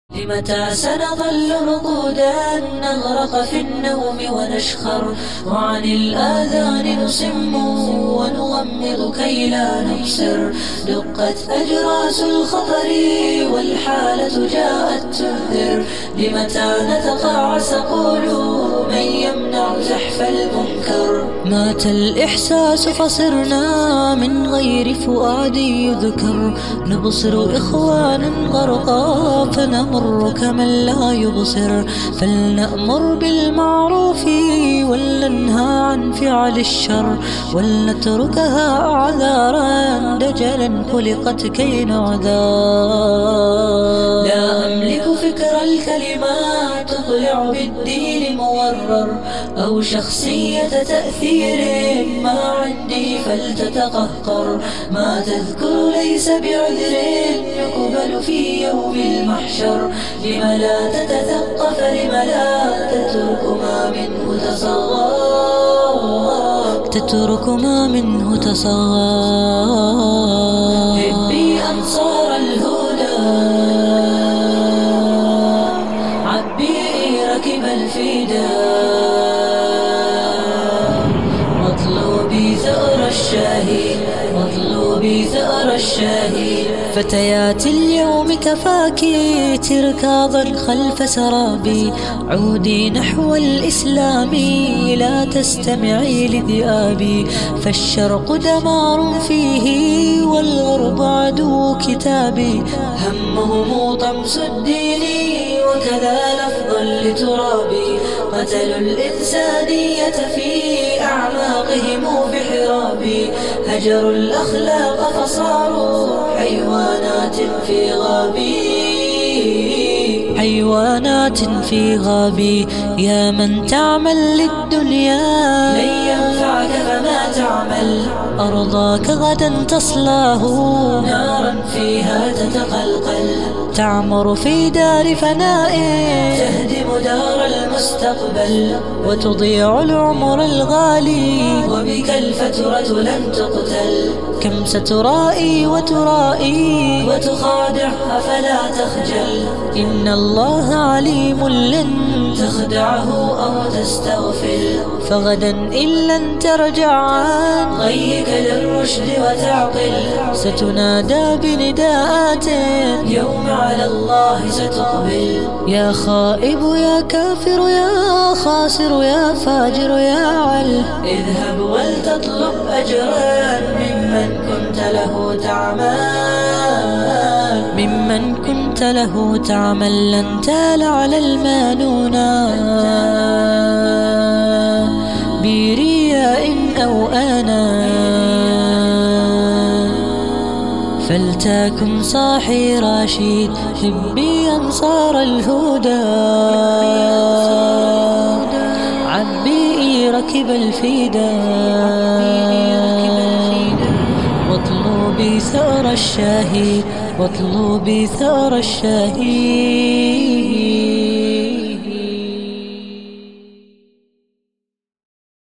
لمتى سنظل رقودا نغرق في النوم ونشخر، وعن الآذان نصم ونغمض كي لا نبصر. دقت أجراس الخطر والحالة جاءت تنذر، لمتى نتقاعس قولوا من يمنع زحف المنكر. مات الإحساس فصرنا من غير فؤاد يذكر، نبصر إخوانا غرقا فنمر كمن لا يبصر. فلنأمر بالمعروف ولننهى عن فعل الشر، ولنتركها أعذارا دجلا خلقت كي نعذر. لا أملك فكر الكلمات تطلع بالدين مورر، أو شخصية تأثير ما عندي فلتتقهقر. ما تذكر ليس بعذر يقبل في يوم المحشر، لم لا تتثقف لم لا تترك ما منه تصغر، تترك ما منه تصغر. حبي أنصار الهدى عبي ركب الفداء، مطلوبي ثأر الشهيد مطلوبي ثأر الشهيد. فتيات اليوم كفاكي تركاضا خلف سرابي، عودي نحو الإسلام لا تستمعي لذئابي. فالشرق دمار فيه والغرب عدو كتابي، همهم طمس الدين وكذا لفظا لترابي. قتلوا الإنسانية في أعماقهم بحرابي، هجروا الأخلاق فصاروا حيوانات في غابي، حيوانات في غابي. يا من تعمل للدنيا لن ينفعك فما تعمل، أرضاك غدا تصلاه نارا فيها تتقلقل. تعمر في دار فناء تهدم دار المستقبل، وتضيع العمر الغالي وبك الفترة لن تقتل. كم سترائي وترائي وتخادع فلا تخجل، إن الله عليم لن تخدعه أو تستغفل. فغدا إن لن ترجع عن غيك للرشد وتعقل، ستنادى بنداءات يوم على الله ستقبل. يا خائب يا كافر يا خاسر يا فاجر يا عل، اذهب ولتطلب أجرا ممن كنت له تعمل، ممن كنت له تعمل. لن تال على المانونا برياء أو أنا، فلتكن صاحي رشيد حبي أنصار الهدى. عبي ركب الفداء، واطلبي ثأر الشهيد واطلبي ثأر الشهيد.